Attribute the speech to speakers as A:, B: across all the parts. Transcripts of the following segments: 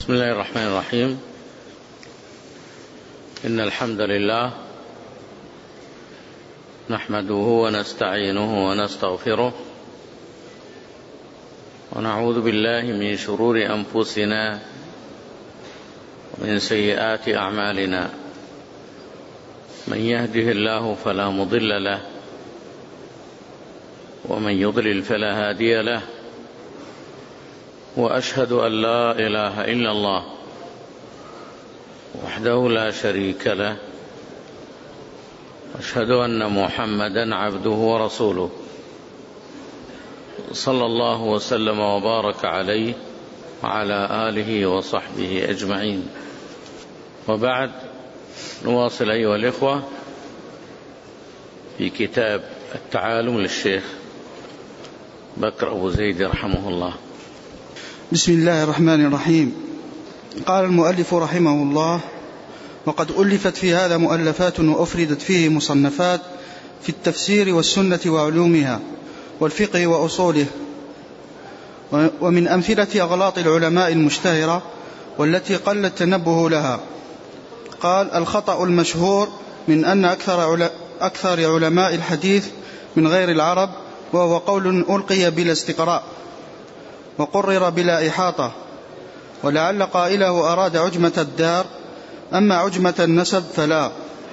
A: بسم الله الرحمن الرحيم. إن الحمد لله نحمده ونستعينه ونستغفره ونعوذ بالله من شرور أنفسنا ومن سيئات أعمالنا. من يهده الله فلا مضل له ومن يضلل فلا هادي له، وأشهد أن لا إله إلا الله وحده لا شريك له، وأشهد أن محمدا عبده ورسوله، صلى الله وسلم وبارك عليه وعلى آله وصحبه أجمعين. وبعد، نواصل أيها الإخوة في كتاب التعالم للشيخ بكر أبو زيد رحمه الله.
B: بسم الله الرحمن الرحيم. قال المؤلف رحمه الله: وقد ألفت في هذا مؤلفات وأفردت فيه مصنفات في التفسير والسنة وعلومها والفقه وأصوله، ومن أمثلة أغلاط العلماء المشتهرة والتي قل التنبه لها. قال: الخطأ المشهور من أن أكثر علماء الحديث من غير العرب، وهو قول ألقي بلا استقراء وقرر بلا إحاطة، ولعل قائله أراد عجمة الدار، أما عجمة النسب فلا.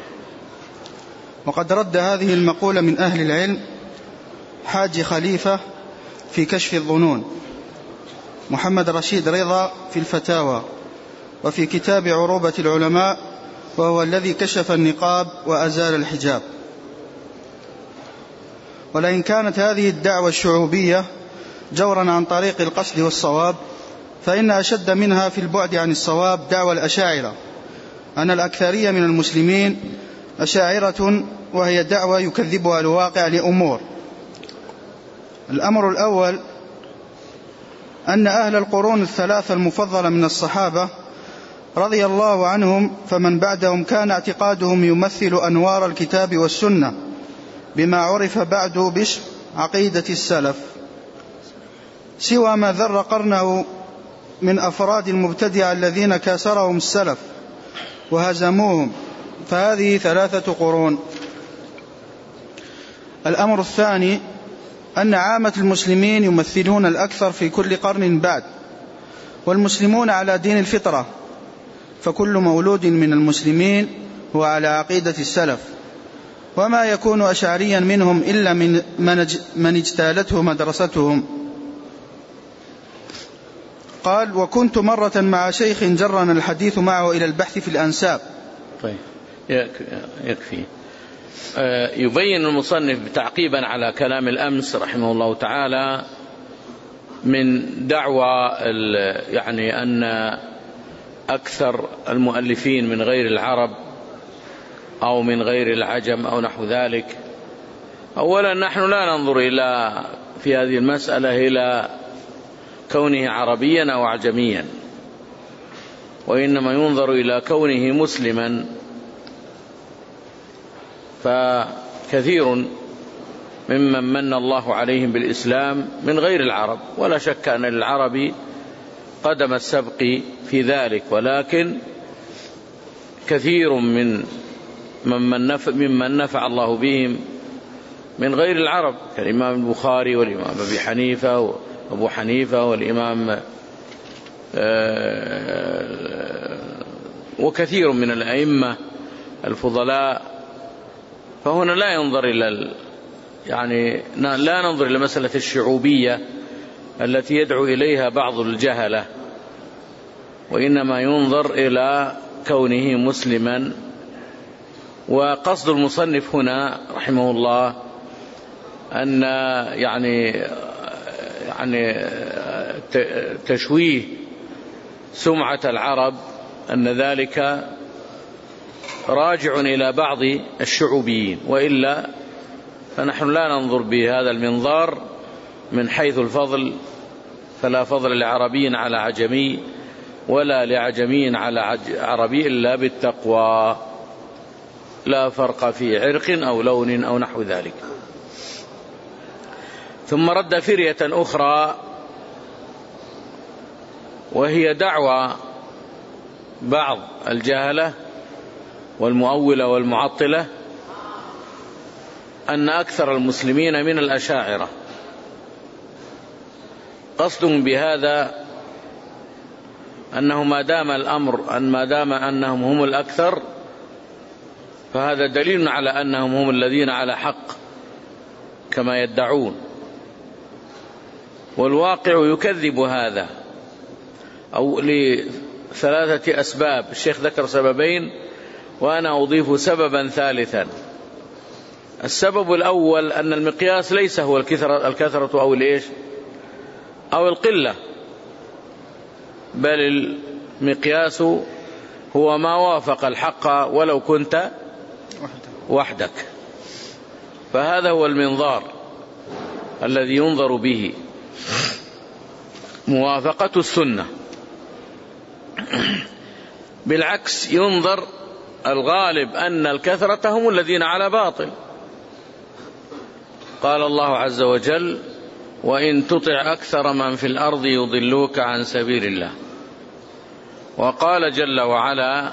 B: وقد رد هذه المقولة من أهل العلم حاج خليفة في كشف الظنون، محمد رشيد رضا في الفتاوى، وفي كتاب عروبة العلماء، وهو الذي كشف النقاب وأزال الحجاب. ولئن كانت هذه الدعوة الشعوبية جورا عن طريق القصد والصواب، فإن أشد منها في البعد عن الصواب دعوى الأشاعرة أن الأكثرية من المسلمين أشاعرة، وهي دعوة يكذبها الواقع لأمور. الأمر الأول أن أهل القرون الثلاثة المفضلة من الصحابة رضي الله عنهم فمن بعدهم كان اعتقادهم يمثل أنوار الكتاب والسنة، بما عرف بعد باسم عقيدة السلف، سوى ما ذر قرنه من أفراد المبتدعة الذين كاسرهم السلف وهزموهم، فهذه 3 قرون. الأمر الثاني أن عامة المسلمين يمثلون الأكثر في كل قرن بعد، والمسلمون على دين الفطرة، فكل مولود من المسلمين هو على عقيدة السلف، وما يكون أشعريا منهم إلا من اجتالته مدرستهم. قال: وكنت مرة مع شيخ جرنا الحديث معه إلى البحث في الأنساب.
A: طيب، يكفي. يبين المصنف تعقيبا على كلام الأمس رحمه الله تعالى من دعوى يعني أن أكثر المؤلفين من غير العرب أو من غير العجم أو نحو ذلك. أولا، نحن لا ننظر في هذه المسألة إلى كونه عربيا أو أعجميا، وإنما ينظر إلى كونه مسلما. فكثير ممن من الله عليهم بالإسلام من غير العرب، ولا شك أن العربي قدم السبق في ذلك، ولكن كثير ممن نفع الله بهم من غير العرب، كالإمام البخاري والإمام أبو حنيفة والإمام وكثير من الأئمة الفضلاء. فهنا لا ينظر لا ننظر إلى مسألة الشعوبية التي يدعو إليها بعض الجهلة، وإنما ينظر إلى كونه مسلما. وقصد المصنف هنا رحمه الله أن يعني تشويه سمعة العرب، أن ذلك راجع إلى بعض الشعوبيين، وإلا فنحن لا ننظر بهذا المنظار من حيث الفضل، فلا فضل لعربي على عجمي ولا لعجمي على عربي إلا بالتقوى، لا فرق في عرق أو لون أو نحو ذلك. ثم رد فرية أخرى، وهي دعوى بعض الجهلة والمؤولة والمعطلة أن أكثر المسلمين من الأشاعرة. قصدهم بهذا أنه ما دام أنهم هم الأكثر فهذا دليل على أنهم هم الذين على حق كما يدعون، والواقع يكذب هذا، أو لثلاثة أسباب. الشيخ ذكر سببين وأنا أضيف سببا ثالثا. السبب الأول أن المقياس ليس هو الكثرة أو الإيش أو القلة، بل المقياس هو ما وافق الحق ولو كنت وحدك، فهذا هو المنظار الذي ينظر به، موافقة السنة. بالعكس ينظر الغالب أن الكثرة هم الذين على باطل. قال الله عز وجل: وإن تطع أكثر من في الأرض يضلوك عن سبيل الله. وقال جل وعلا: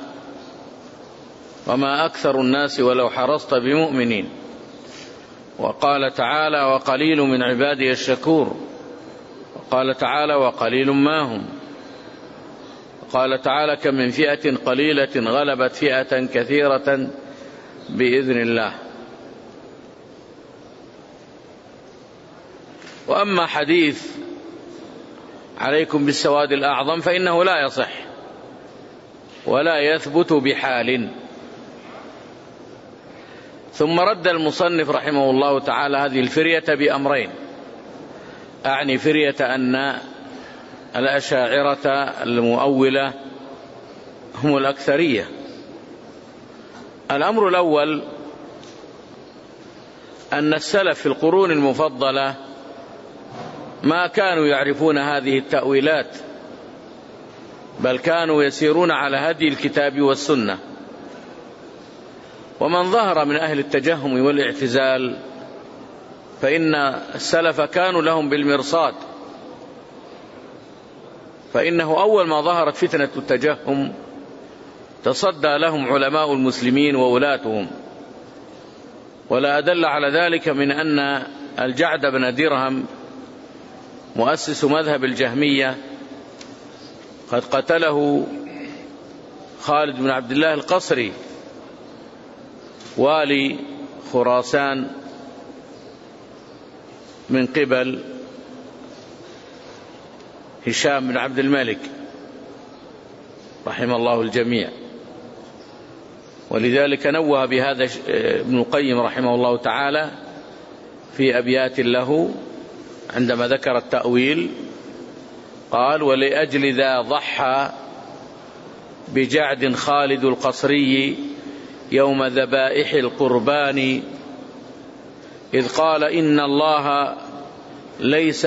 A: وما أكثر الناس ولو حرصت بمؤمنين. وقال تعالى: وقليل من عبادي الشكور. وقال تعالى: وقليل ما هم. وقال تعالى: كم من فئة قليلة غلبت فئة كثيرة بإذن الله. وأما حديث عليكم بالسواد الأعظم فإنه لا يصح ولا يثبت بحال. ثم رد المصنف رحمه الله تعالى هذه الفرية بأمرين، أعني فرية أن الأشاعرة المؤولة هم الأكثرية. الأمر الأول أن السلف في القرون المفضلة ما كانوا يعرفون هذه التأويلات، بل كانوا يسيرون على هدي الكتاب والسنة. ومن ظهر من أهل التجهم والاعتزال فإن السلف كانوا لهم بالمرصاد، فإنه أول ما ظهرت فتنة التجهم تصدى لهم علماء المسلمين وولاتهم. ولا أدل على ذلك من أن الجعد بن درهم مؤسس مذهب الجهمية قد قتله خالد بن عبد الله القصري والي خراسان من قبل هشام بن عبد الملك رحم الله الجميع. ولذلك نوه بهذا ابن القيم رحمه الله تعالى في أبيات له عندما ذكر التأويل، قال: ولأجل ذا ضحى بجعد خالد القصري يوم ذبائح القربان، إذ قال: إن الله ليس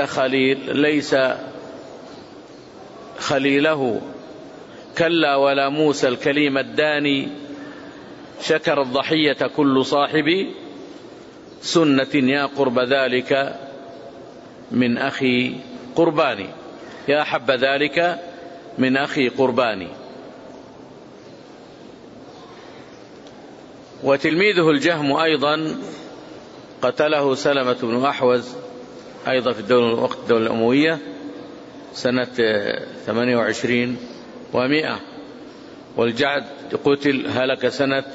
A: خليله كلا ولا موسى الكليم الداني، شكر الضحية كل صاحب سنة يا قرب ذلك من أخي قرباني، يا حب ذلك من أخي قرباني. وتلميذه الجهم أيضا قتله سلمة بن أحوز أيضا في وقت الدولة الأموية سنة 28 و100، والجعد قتل هلك سنة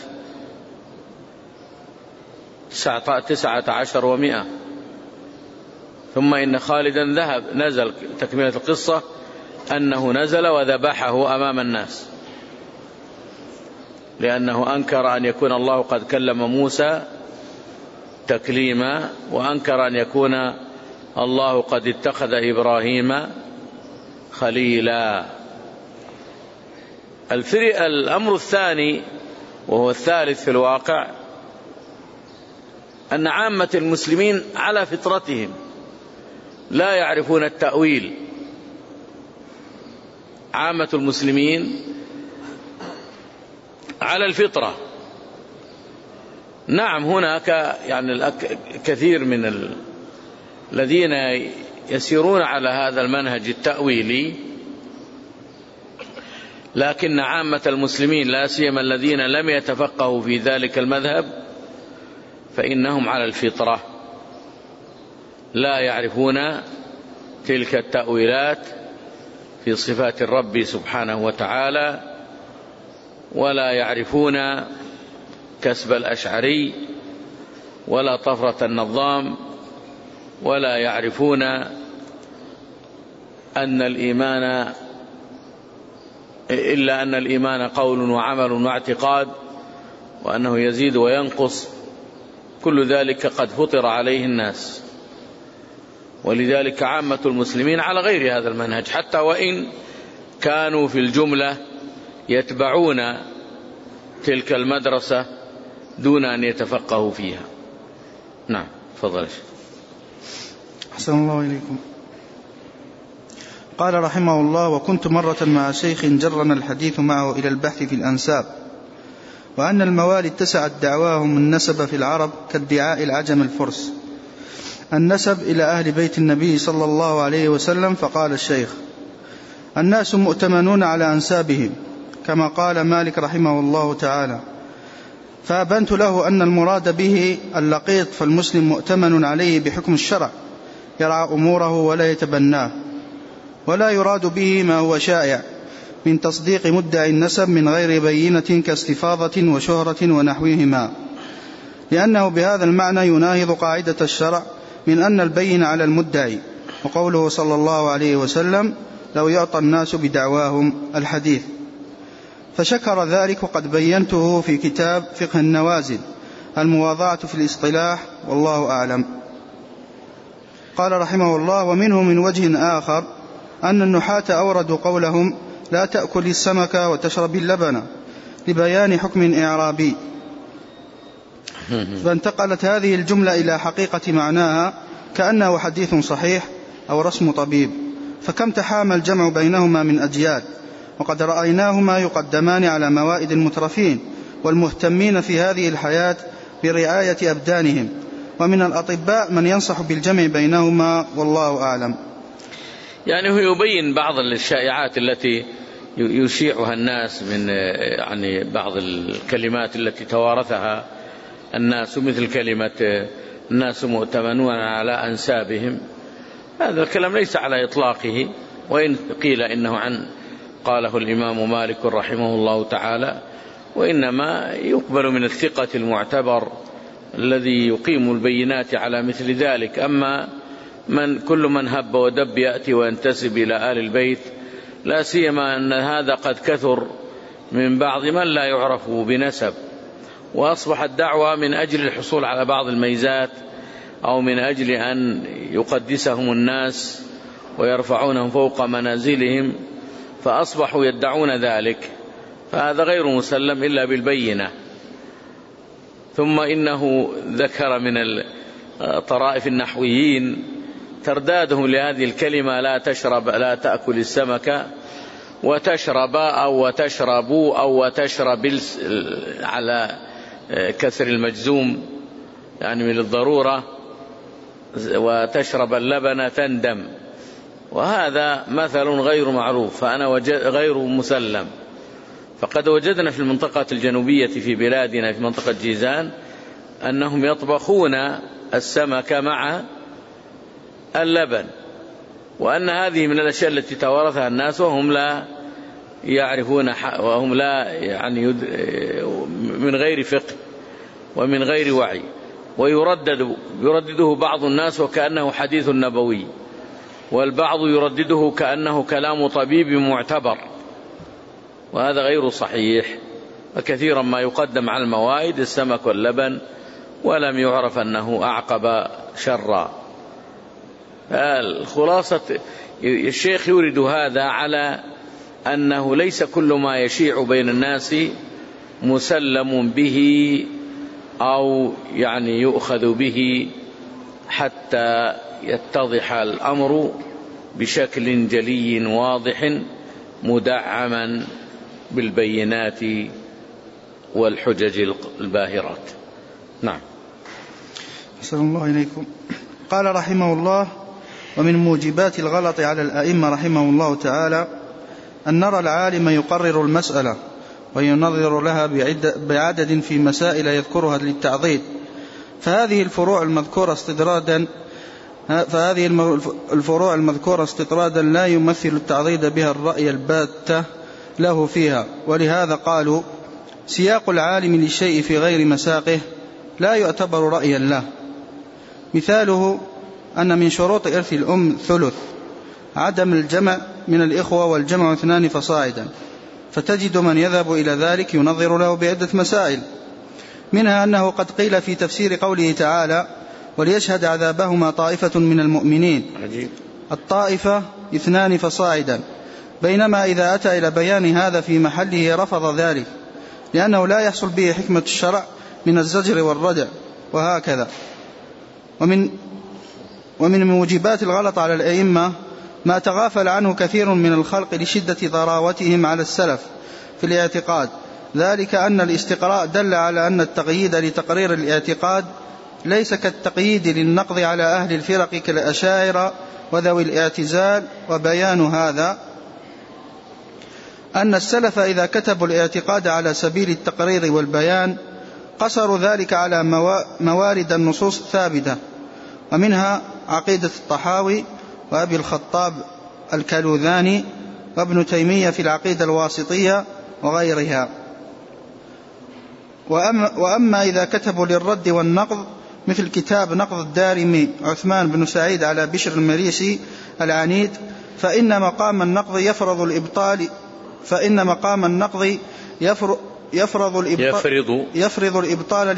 A: 19 و100. ثم إن خالدا نزل، تكملة القصة أنه نزل وذبحه أمام الناس، لأنه أنكر أن يكون الله قد كلم موسى تكليما، وأنكر أن يكون الله قد اتخذ إبراهيم خليلا. الأمر الثاني وهو الثالث في الواقع أن عامة المسلمين على فطرتهم لا يعرفون التأويل. عامة المسلمين على الفطرة. نعم هناك يعني كثير من الذين يسيرون على هذا المنهج التأويلي، لكن عامة المسلمين لا سيما الذين لم يتفقهوا في ذلك المذهب فإنهم على الفطرة، لا يعرفون تلك التأويلات في صفات الرب سبحانه وتعالى، ولا يعرفون كسب الأشعري ولا طفرة النظام، ولا يعرفون أن الإيمان إلا أن الإيمان قول وعمل واعتقاد، وأنه يزيد وينقص، كل ذلك قد فطر عليه الناس. ولذلك عامة المسلمين على غير هذا المنهج، حتى وإن كانوا في الجملة يتبعون تلك المدرسة دون أن يتفقهوا فيها. نعم، تفضل.
B: أحسن الله إليكم. قال رحمه الله: وكنت مرة مع شيخ جرنا الحديث معه إلى البحث في الأنساب، وأن الموالي اتسعت دعواهم النسب في العرب كادعاء العجم الفرس النسب إلى أهل بيت النبي صلى الله عليه وسلم. فقال الشيخ: الناس مؤتمنون على أنسابهم، كما قال مالك رحمه الله تعالى. فأبنت له أن المراد به اللقيط، فالمسلم مؤتمن عليه بحكم الشرع، يرعى أموره ولا يتبناه، ولا يراد به ما هو شائع من تصديق مدعي النسب من غير بينة كاستفاضة وشهرة ونحوهما، لأنه بهذا المعنى يناهض قاعدة الشرع من أن البين على المدعي، وقوله صلى الله عليه وسلم: لو يعطى الناس بدعواهم الحديث. فشكر ذلك، وقد بينته في كتاب فقه النوازل المواضعة في الاصطلاح، والله أعلم. قال رحمه الله: ومنه من وجه آخر أن النحاة أوردوا قولهم: لا تأكل السمك وتشرب اللبن، لبيان حكم إعرابي، فانتقلت هذه الجملة إلى حقيقة معناها كأنه حديث صحيح أو رسم طبيب، فكم تحامى الجمع بينهما من أجيال، وقد رأيناهما يقدمان على موائد المترفين والمهتمين في هذه الحياة برعاية أبدانهم، ومن الأطباء من ينصح بالجمع بينهما، والله أعلم.
A: يعني هو يبين بعض الشائعات التي يشيعها الناس من بعض الكلمات التي توارثها الناس، مثل كلمة الناس مؤتمنون على أنسابهم. هذا الكلام ليس على إطلاقه، وإن قيل إنه قاله الإمام مالك رحمه الله تعالى، وإنما يقبل من الثقة المعتبر الذي يقيم البينات على مثل ذلك. أما كل من هب ودب يأتي وينتسب إلى آل البيت، لا سيما أن هذا قد كثر من بعض من لا يعرف بنسب، وأصبحت دعوة من أجل الحصول على بعض الميزات أو من أجل أن يقدسهم الناس ويرفعونهم فوق منازلهم، فأصبحوا يدعون ذلك، فهذا غير مسلم إلا بالبينة. ثم إنه ذكر من طرائف النحويين تردادهم لهذه الكلمة: لا تأكل السمك وتشرب أو وتشربوا أو وتشرب على كسر المجزوم، يعني من الضرورة، وتشرب اللبن تندم، وهذا مثل غير معروف، فأنا غير مسلم. فقد وجدنا في المنطقة الجنوبية في بلادنا في منطقة جيزان أنهم يطبخون السمك مع اللبن، وأن هذه من الأشياء التي توارثها الناس وهم لا يعرفون، وهم لا يعني من غير فقه ومن غير وعي، ويردده بعض الناس وكأنه حديث نبوي، والبعض يردده كأنه كلام طبيب معتبر، وهذا غير صحيح. وكثيرا ما يقدم على الموائد السمك واللبن ولم يعرف أنه أعقب شرا. الخلاصة الشيخ يورد هذا على أنه ليس كل ما يشيع بين الناس مسلم به أو يعني يؤخذ به حتى يتضح الأمر بشكل جلي واضح مدعما بالبينات والحجج الباهرات. نعم.
B: أحسن الله إليكم. قال رحمه الله: ومن موجبات الغلط على الأئمة رحمه الله تعالى أن نرى العالم يقرر المسألة وينظر لها بعدد في مسائل يذكرها للتعضيد، فهذه الفروع المذكورة استطرادا لا يمثل التعضيد بها الرأي الباتة له فيها. ولهذا قالوا سياق العالم للشيء في غير مساقه لا يعتبر رأيا له. مثاله أن من شروط إرث الأم ثلث عدم الجمع من الإخوة والجمع 2 فصاعدا، فتجد من يذهب إلى ذلك ينظر له بعدة مسائل، منها أنه قد قيل في تفسير قوله تعالى وليشهد عذابهما طائفة من المؤمنين الطائفة 2 فصاعدا، بينما إذا أتى إلى بيان هذا في محله رفض ذلك لأنه لا يحصل به حكمة الشرع من الزجر والردع وهكذا. ومن موجبات الغلط على الأئمة ما تغافل عنه كثير من الخلق لشدة ضراوتهم على السلف في الاعتقاد، ذلك أن الاستقراء دل على أن التقييد لتقرير الاعتقاد ليس كالتقييد للنقض على أهل الفرق كالأشاعرة وذوي الاعتزال. وبيان هذا أن السلف إذا كتبوا الاعتقاد على سبيل التقرير والبيان قصروا ذلك على موارد النصوص الثابتة، ومنها عقيدة الطحاوي وأبي الخطاب الكلوذاني وابن تيمية في العقيدة الواسطية وغيرها. وأما إذا كتبوا للرد والنقض مثل كتاب نقض الدارمي عثمان بن سعيد على بشر المريسي العنيد، فإن مقام النقض يفرض الإبطال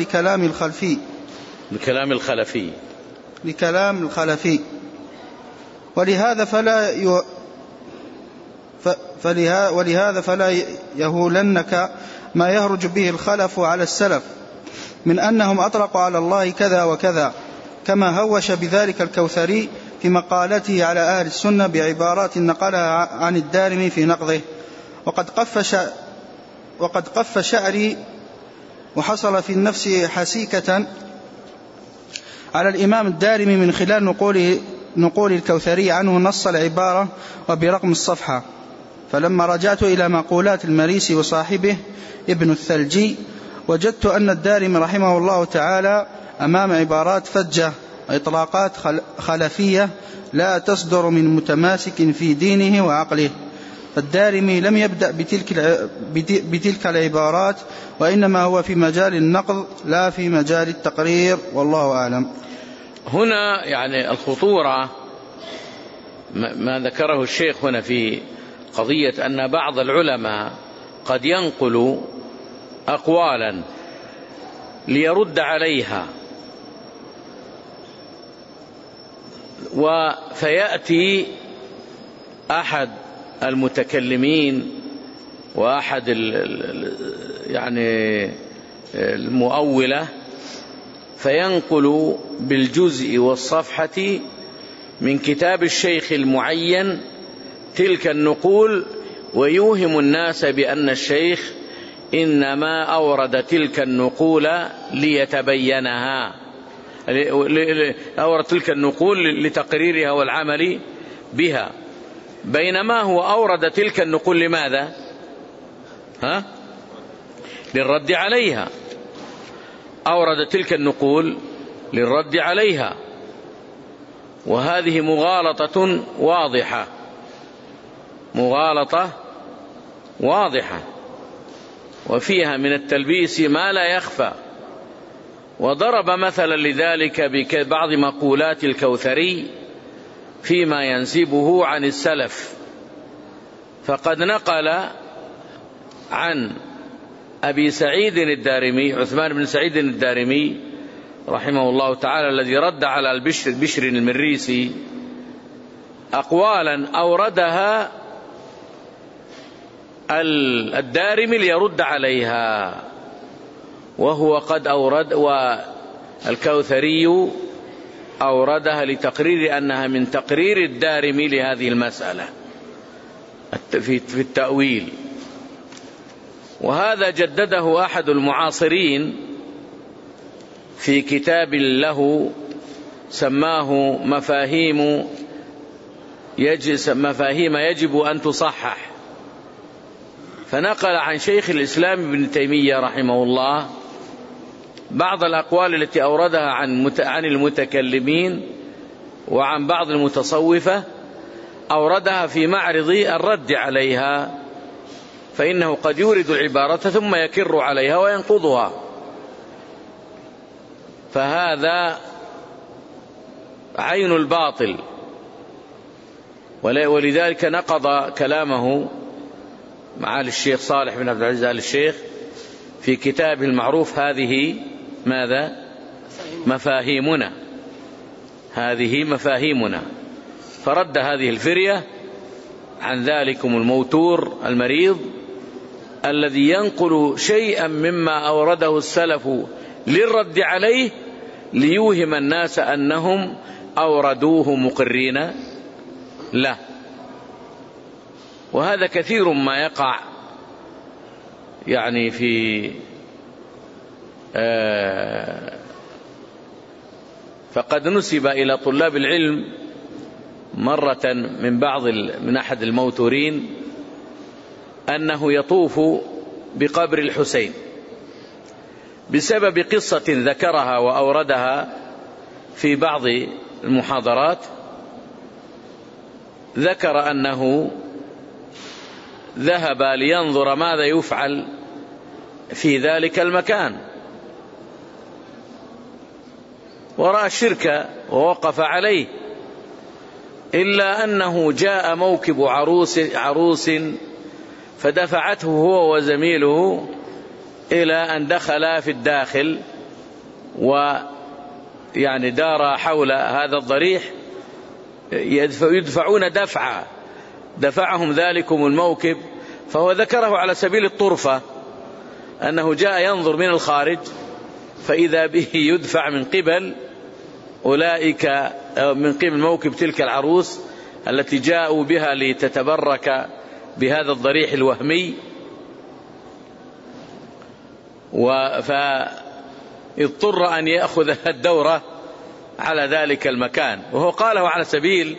B: لكلام الخلفي ولهذا فلا يهولنك ما يهرج به الخلف على السلف من أنهم أطلقوا على الله كذا وكذا، كما هوش بذلك الكوثري في مقالته على أهل السنة بعبارات نقلها عن الدارمي في نقضه. وقد قف شعري وحصل في النفس حسيكة على الإمام الدارمي من خلال نقول الكوثري عنه نص العبارة وبرقم الصفحة، فلما رجعت إلى مقولات المريسي وصاحبه ابن الثلجي وجدت أن الدارمي رحمه الله تعالى أمام عبارات فجة وإطلاقات خلفية لا تصدر من متماسك في دينه وعقله. فالدارمي لم يبدأ بتلك العبارات، وإنما هو في مجال النقض لا في مجال التقرير، والله أعلم.
A: هنا يعني الخطورة ما ذكره الشيخ هنا في قضية أن بعض العلماء قد ينقل أقوالا ليرد عليها، فيأتي أحد المتكلمين وأحد يعني المؤولة فينقل بالجزء والصفحة من كتاب الشيخ المعين تلك النقول، ويوهم الناس بأن الشيخ إنما أورد تلك النقول ليتبينها، أورد تلك النقول لتقريرها والعمل بها، بينما هو أورد تلك النقول لماذا؟ للرد عليها، أورد تلك النقول للرد عليها. وهذه مغالطة واضحة وفيها من التلبيس ما لا يخفى. وضرب مثلا لذلك ببعض مقولات الكوثري فيما ينسبه عن السلف، فقد نقل عن أبي سعيد الدارمي عثمان بن سعيد الدارمي رحمه الله تعالى الذي رد على البشر المريسي أقوالا أوردها الدارمي ليرد عليها، وهو قد أورد، والكوثري أوردها لتقرير أنها من تقرير الدارمي لهذه المسألة في التأويل. وهذا جدده أحد المعاصرين في كتاب له سماه مفاهيم يجب أن تصحح، فنقل عن شيخ الإسلام ابن تيمية رحمه الله بعض الأقوال التي أوردها عن المتكلمين وعن بعض المتصوفة، أوردها في معرض الرد عليها، فإنه قد يورد العبارة ثم يكر عليها وينقضها، فهذا عين الباطل. ولذلك نقض كلامه معالي الشيخ صالح بن عبد العزيز آل الشيخ في كتابه المعروف هذه ماذا؟ مفاهيمنا، هذه مفاهيمنا، فرد هذه الفرية عن ذلكم الموتور المريض الذي ينقل شيئا مما أورده السلف للرد عليه ليوهم الناس أنهم أوردوه مقرين له. وهذا كثير ما يقع يعني فقد نسب إلى طلاب العلم مرة من أحد الموتورين أنه يطوف بقبر الحسين بسبب قصة ذكرها وأوردها في بعض المحاضرات. ذكر أنه ذهب لينظر ماذا يفعل في ذلك المكان، ورأى الشرك ووقف عليه، إلا أنه جاء موكب عروس فدفعته هو وزميله إلى أن دخل في الداخل، ويعني دار حول هذا الضريح يدفعون دفعهم ذلكم الموكب. فهو ذكره على سبيل الطرفة أنه جاء ينظر من الخارج فإذا به يدفع من قبل أولئك، من قبل موكب تلك العروس التي جاءوا بها لتتبرك بهذا الضريح الوهمي. فاضطر أن يأخذ الدورة على ذلك المكان، وهو قاله على سبيل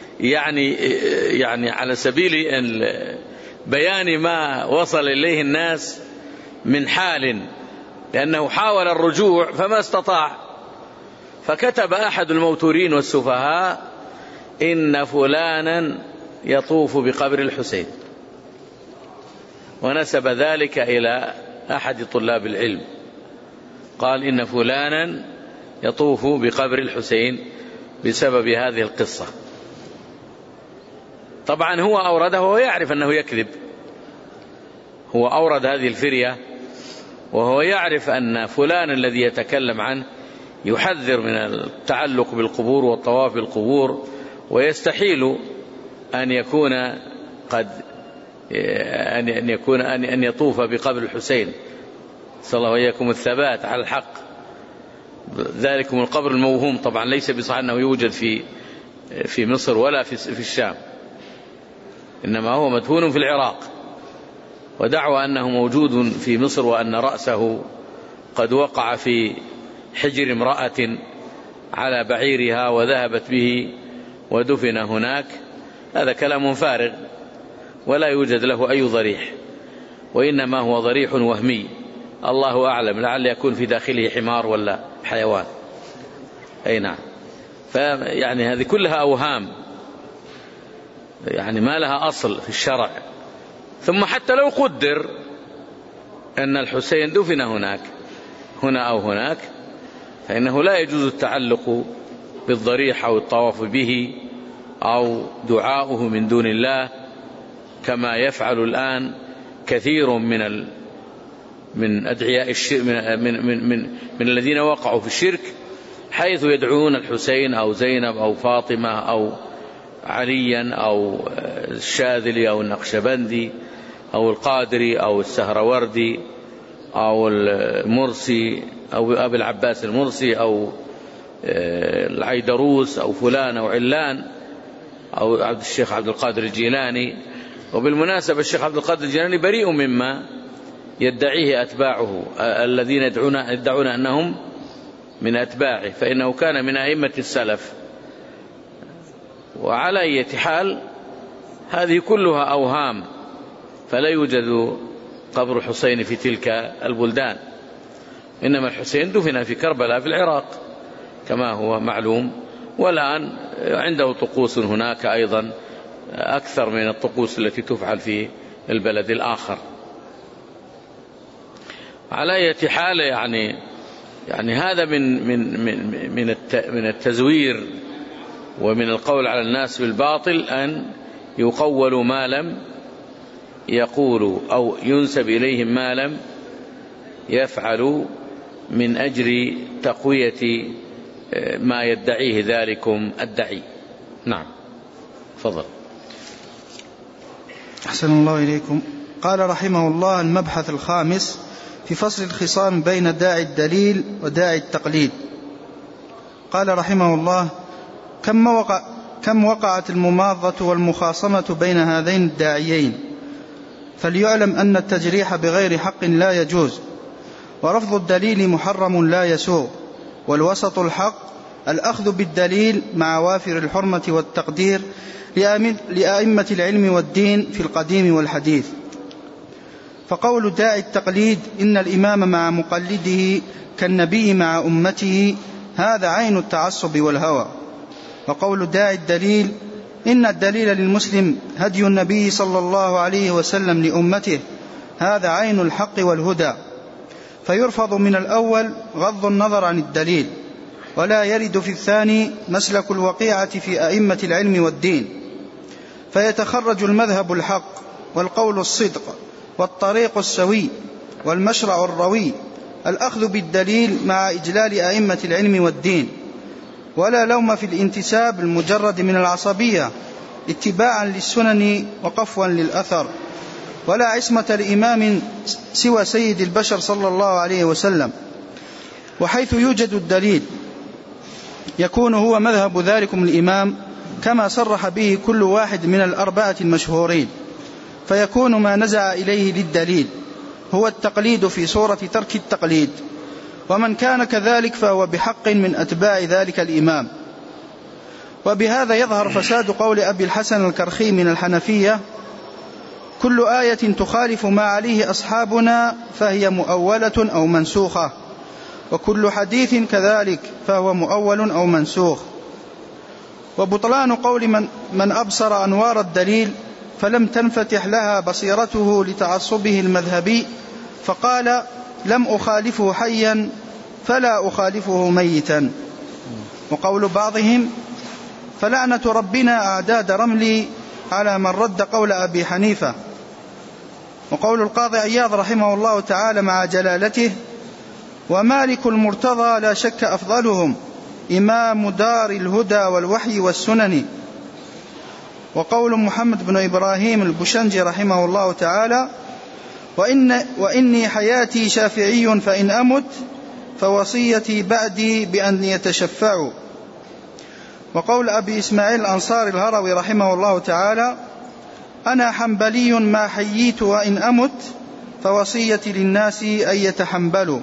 A: يعني على سبيل بيان ما وصل إليه الناس من حال، لأنه حاول الرجوع فما استطاع. فكتب أحد الموتورين والسفهاء إن فلانا يطوف بقبر الحسين، ونسب ذلك إلى أحد طلاب العلم، قال إن فلانا يطوف بقبر الحسين بسبب هذه القصة. طبعا هو أورده وهو يعرف أنه يكذب، هو أورد هذه الفرية وهو يعرف أن فلان الذي يتكلم عنه يحذر من التعلق بالقبور والطواف بالقبور، ويستحيل أن يكون أن يطوف بقبر الحسين، صلى الله وإياكم الثبات على الحق. ذلكم القبر الموهوم طبعا ليس بصحيح أنه يوجد في مصر ولا في الشام، إنما هو مدفون في العراق، ودعوى أنه موجود في مصر وأن رأسه قد وقع في حجر امرأة على بعيرها وذهبت به ودفن هناك. هذا كلام فارغ ولا يوجد له أي ضريح، وإنما هو ضريح وهمي، الله أعلم، لعل يكون في داخله حمار ولا حيوان. أي نعم. فيعني هذه كلها أوهام، يعني ما لها أصل في الشرع. ثم حتى لو قدر أن الحسين دفن هنا أو هناك، فإنه لا يجوز التعلق بالضريح أو الطواف به أو دعاؤه من دون الله، كما يفعل الآن كثير من أدعياء الشرك، من الذين وقعوا في الشرك، حيث يدعون الحسين أو زينب أو فاطمة أو عليا أو الشاذلي أو النقشبندي أو القادري أو السهروردي أو المرسي أو أبي العباس المرسي أو العيدروس أو فلان أو علان أو الشيخ عبد القادر الجيلاني. وبالمناسبة الشيخ عبد القادر الجيلاني بريء مما يدعيه أتباعه الذين يدعون أنهم من أتباعه، فإنه كان من أئمة السلف. وعلى أي حال هذه كلها أوهام، فلا يوجد قبر الحسين في تلك البلدان، إنما الحسين دفن في كربلاء في العراق كما هو معلوم، والآن عنده طقوس هناك أيضا أكثر من الطقوس التي تفعل في البلد الآخر. على أي حال يعني هذا من التزوير ومن القول على الناس بالباطل أن يقولوا ما لم يقولوا أو ينسب إليهم ما لم يفعلوا من أجل تقوية ما يدعيه ذلكم الدعي. نعم، تفضل.
B: أحسن الله إليكم. قال رحمه الله: المبحث الخامس في فصل الخصام بين داعي الدليل وداعي التقليد. قال رحمه الله: كم وقعت المماضة والمخاصمة بين هذين الداعيين، فليعلم أن التجريح بغير حق لا يجوز، ورفض الدليل محرم لا يسوغ، والوسط الحق الأخذ بالدليل مع وافر الحرمة والتقدير لأئمة العلم والدين في القديم والحديث. فقول داعي التقليد إن الإمام مع مقلده كالنبي مع أمته هذا عين التعصب والهوى. وقول داعي الدليل إن الدليل للمسلم هدي النبي صلى الله عليه وسلم لأمته هذا عين الحق والهدى. فيرفض من الأول غض النظر عن الدليل، ولا يرد في الثاني مسلك الوقيعة في أئمة العلم والدين، فيتخرج المذهب الحق والقول الصدق والطريق السوي والمشرع الروي الأخذ بالدليل مع إجلال أئمة العلم والدين. ولا لوم في الانتساب المجرد من العصبية اتباعا للسنن وقفوا للأثر، ولا عصمة لإمام سوى سيد البشر صلى الله عليه وسلم. وحيث يوجد الدليل يكون هو مذهب ذلكم الإمام كما صرح به كل واحد من الأربعة المشهورين، فيكون ما نزع إليه للدليل هو التقليد في صورة ترك التقليد، ومن كان كذلك فهو بحق من أتباع ذلك الإمام. وبهذا يظهر فساد قول أبي الحسن الكرخي من الحنفية: كل آية تخالف ما عليه أصحابنا فهي مؤولة أو منسوخة، وكل حديث كذلك فهو مؤول أو منسوخ. وبطلان قول من أبصر أنوار الدليل فلم تنفتح لها بصيرته لتعصبه المذهبي فقال: لم أخالفه حيا فلا أخالفه ميتا. وقول بعضهم: فلعنة ربنا أعداد رملي على من رد قول أبي حنيفة. وقول القاضي عياض رحمه الله تعالى مع جلالته: ومالك المرتضى لا شك أفضلهم، إمام دار الهدى والوحي والسنن. وقول محمد بن إبراهيم البشنجي رحمه الله تعالى: وإني حياتي شافعي فإن أمت فوصيتي بعدي بأن يتشفعوا. وقول أبي إسماعيل الأنصاري الهروي رحمه الله تعالى: أنا حنبلي ما حييت وإن أمت فوصيتي للناس أن يتحنبلوا.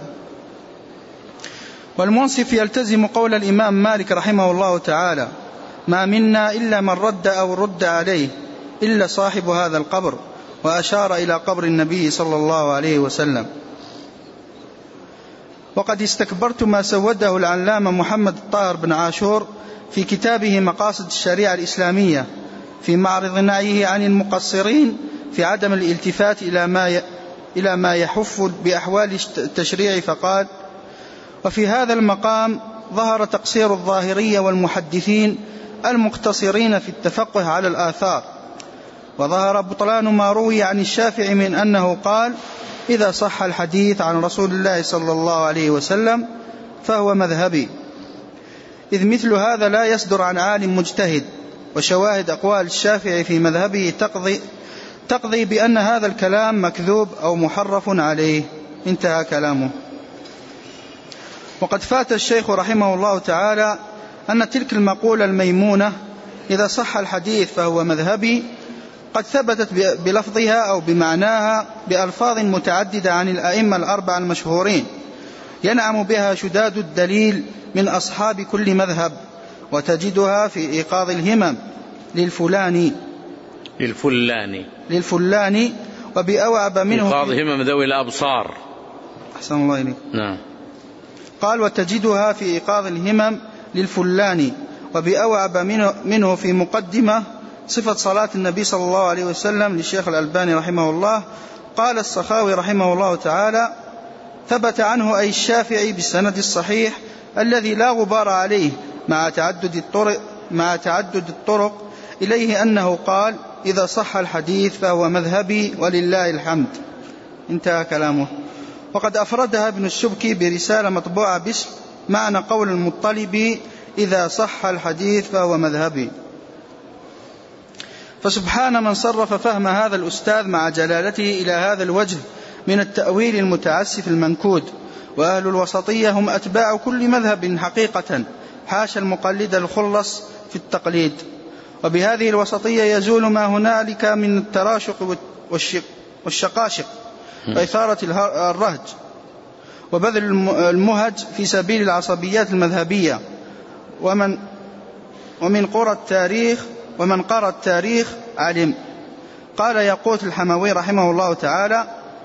B: والمنصف يلتزم قول الإمام مالك رحمه الله تعالى: ما منا إلا من رد أو رد عليه إلا صاحب هذا القبر، وأشار إلى قبر النبي صلى الله عليه وسلم. وقد استكبرت ما سوده العلامة محمد الطاهر بن عاشور في كتابه مقاصد الشريعة الإسلامية في معرض نعيه عن المقصرين في عدم الالتفات إلى ما يحف بأحوال التشريع، فقال: وفي هذا المقام ظهر تقصير الظاهرية والمحدثين المقتصرين في التفقه على الآثار، وظهر بطلان ما روي عن الشافعي من أنه قال: إذا صح الحديث عن رسول الله صلى الله عليه وسلم فهو مذهبي، إذ مثل هذا لا يصدر عن عالم مجتهد. وشواهد أقوال الشافعي في مذهبه تقضي بأن هذا الكلام مكذوب أو محرف عليه. انتهى كلامه. وقد فات الشيخ رحمه الله تعالى أن تلك المقولة الميمونة إذا صح الحديث فهو مذهبي قد ثبتت بلفظها أو بمعناها بألفاظ متعددة عن الأئمة الأربعة المشهورين ينعم بها شداد الدليل من أصحاب كل مذهب، وتجدها في إيقاظ الهمم للفلاني، وبأوعب منه
A: إيقاظ همم ذوي الأبصار.
B: أحسن الله إليك.
A: نعم.
B: قال وتجدها في إيقاظ الهمم للفلاني، وبأوعب منه في مقدمة صفة صلاة النبي صلى الله عليه وسلم للشيخ الألباني رحمه الله. قال السخاوي رحمه الله تعالى: ثبت عنه أي الشافعي بالسند الصحيح الذي لا غبار عليه مع تعدد الطرق إليه أنه قال: إذا صح الحديث فهو مذهبي ولله الحمد. انتهى كلامه. وقد أفردها ابن السبكي برسالة مطبوعة باسم معنى قول المطلبي: إذا صح الحديث فهو مذهبي. فسبحان من صرف فهم هذا الأستاذ مع جلالته إلى هذا الوجه من التأويل المتعسف المنكود. وأهل الوسطية هم أتباع كل مذهب حقيقة، حاشا المقلد الخلص في التقليد. وبهذه الوسطية يزول ما هنالك من التراشق والشقاشق وإثارة الرهج وبذل المهج في سبيل العصبيات المذهبية. ومن قرأ التاريخ علم. قال ياقوت الحموي رحمه الله تعالى: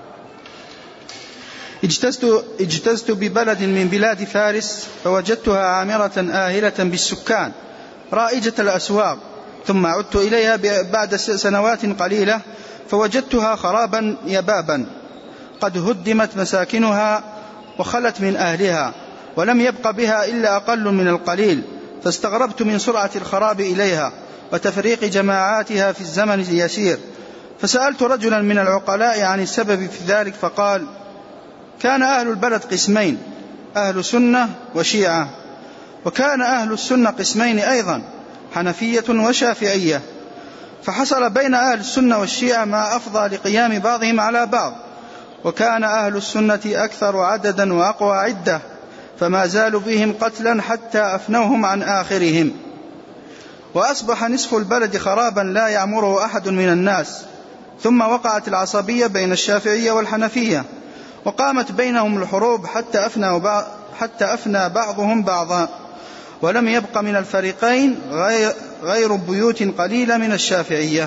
B: اجتزت ببلد من بلاد فارس فوجدتها عامرة آهلة بالسكان رائجة الأسواق، ثم عدت إليها بعد سنوات قليلة فوجدتها خرابا يبابا، قد هدمت مساكنها وخلت من أهلها، ولم يبق بها إلا أقل من القليل، فاستغربت من سرعة الخراب إليها وتفريق جماعاتها في الزمن اليسير. فسألت رجلا من العقلاء عن السبب في ذلك فقال: كان أهل البلد قسمين، أهل سنة وشيعة، وكان أهل السنة قسمين أيضا، حنفية وشافعية، فحصل بين أهل السنة والشيعة ما أفضى لقيام بعضهم على بعض، وكان أهل السنة أكثر عددا وأقوى عدة، فما زالوا بهم قتلا حتى أفنوهم عن آخرهم، وأصبح نصف البلد خرابا لا يعمره أحد من الناس. ثم وقعت العصبية بين الشافعية والحنفية، وقامت بينهم الحروب حتى أفنى بعضهم بعضا، ولم يبق من الفريقين غير بيوت قليلة من الشافعية،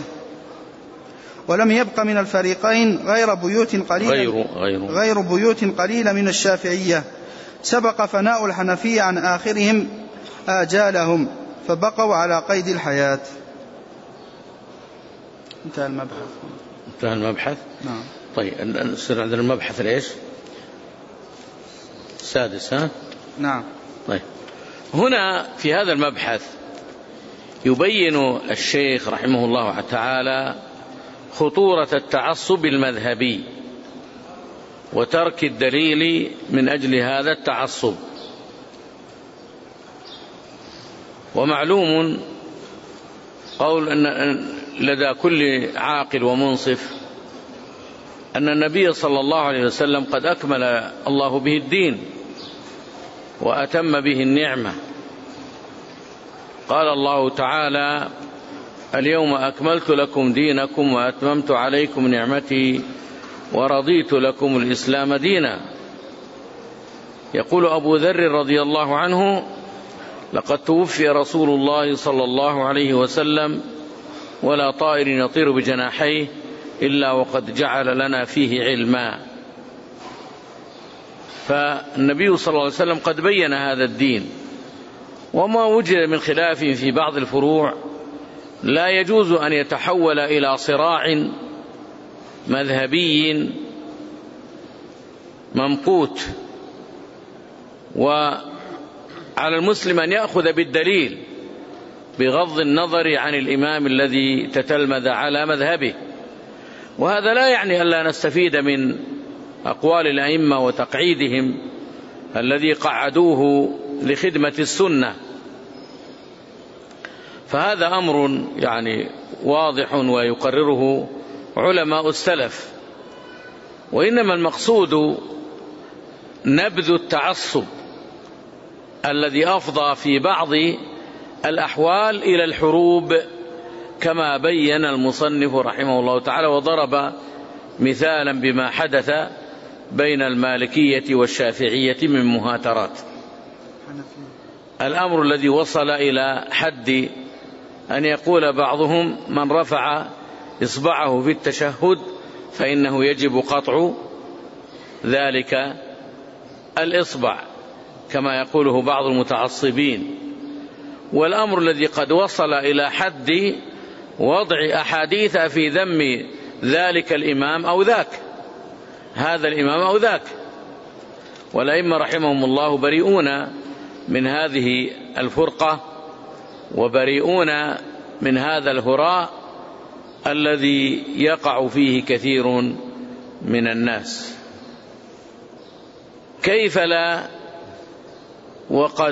B: غير بيوت قليلة من الشافعية. سبق فناء الحنفية عن آخرهم آجالهم، فبقوا على قيد الحياة. انتهى
A: المبحث.
B: نعم.
A: طيب نصير عندنا المبحث ليش السادس.
B: نعم.
A: طيب هنا في هذا المبحث يبين الشيخ رحمه الله تعالى خطورة التعصب المذهبي وترك الدليل من أجل هذا التعصب. ومعلوم قول أن لدى كل عاقل ومنصف أن النبي صلى الله عليه وسلم قد أكمل الله به الدين وأتم به النعمة. قال الله تعالى: اليوم أكملت لكم دينكم وأتممت عليكم نعمتي ورضيت لكم الإسلام دينا. يقول أبو ذر رضي الله عنه: لقد توفي رسول الله صلى الله عليه وسلم ولا طائر يطير بجناحيه إلا وقد جعل لنا فيه علما. فالنبي صلى الله عليه وسلم قد بين هذا الدين، وما وجد من خلاف في بعض الفروع لا يجوز أن يتحول إلى صراع مذهبي ممقوت. وعلى المسلم أن يأخذ بالدليل بغض النظر عن الإمام الذي تتلمذ على مذهبه. وهذا لا يعني أن لا نستفيد من أقوال الأئمة وتقعيدهم الذي قعدوه لخدمة السنة، فهذا أمر يعني واضح ويقرره علماء السلف. وإنما المقصود نبذ التعصب الذي أفضى في بعض الأحوال إلى الحروب، كما بين المصنف رحمه الله تعالى، وضرب مثالا بما حدث بين المالكية والشافعية من مهاترات. الأمر الذي وصل إلى حد أن يقول بعضهم: من رفع إصبعه في التشهد فإنه يجب قطع ذلك الإصبع كما يقوله بعض المتعصبين. والأمر الذي قد وصل إلى حد وضع أحاديث في ذم ذلك الإمام أو ذاك، هذا الإمام أو ذاك. والأئمة رحمهم الله بريئون من هذه الفرقة وبريئون من هذا الهراء الذي يقع فيه كثير من الناس. كيف لا وقد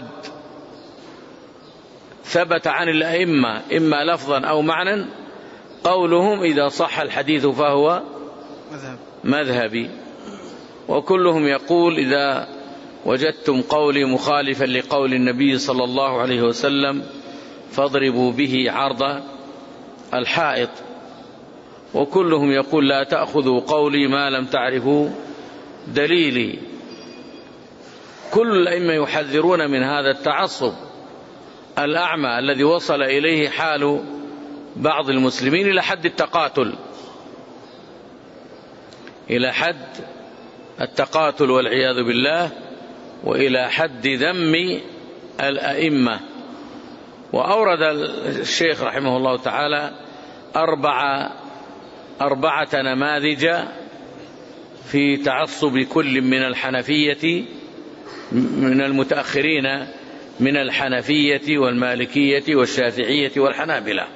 A: ثبت عن الأئمة إما لفظا أو معنى قولهم إذا صح الحديث فهو مذهبي، وكلهم يقول إذا وجدتم قولي مخالفا لقول النبي صلى الله عليه وسلم فاضربوا به عرض الحائط، وكلهم يقول لا تأخذوا قولي ما لم تعرفوا دليلي. كل الأئمة يحذرون من هذا التعصب الأعمى الذي وصل إليه حال بعض المسلمين إلى حد التقاتل، إلى حد التقاتل والعياذ بالله، وإلى حد ذم الأئمة. وأورد الشيخ رحمه الله تعالى أربعة نماذج في تعصب كل من الحنفية، من المتأخرين من الحنفية والمالكية والشافعية والحنابلة،